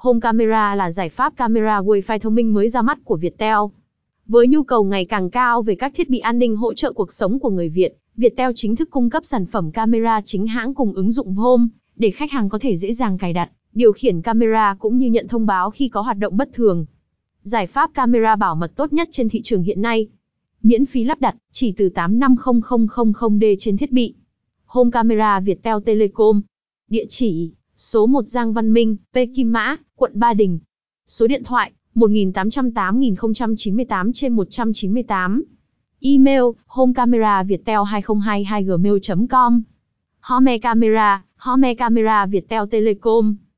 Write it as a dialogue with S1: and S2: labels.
S1: Home Camera là giải pháp camera Wi-Fi thông minh mới ra mắt của Viettel. Với nhu cầu ngày càng cao về các thiết bị an ninh hỗ trợ cuộc sống của người Việt, Viettel chính thức cung cấp sản phẩm camera chính hãng cùng ứng dụng Home, để khách hàng có thể dễ dàng cài đặt, điều khiển camera cũng như nhận thông báo khi có hoạt động bất thường. Giải pháp camera bảo mật tốt nhất trên thị trường hiện nay. Miễn phí lắp đặt, chỉ từ 850000D trên thiết bị. Home Camera Viettel Telecom. Địa chỉ: số 1 Giang Văn Minh, P Kim Mã, quận Ba Đình. Số điện thoại: 1808098/198. Email: homecameraviettel2022@gmail.com. Home Camera Viettel Telecom.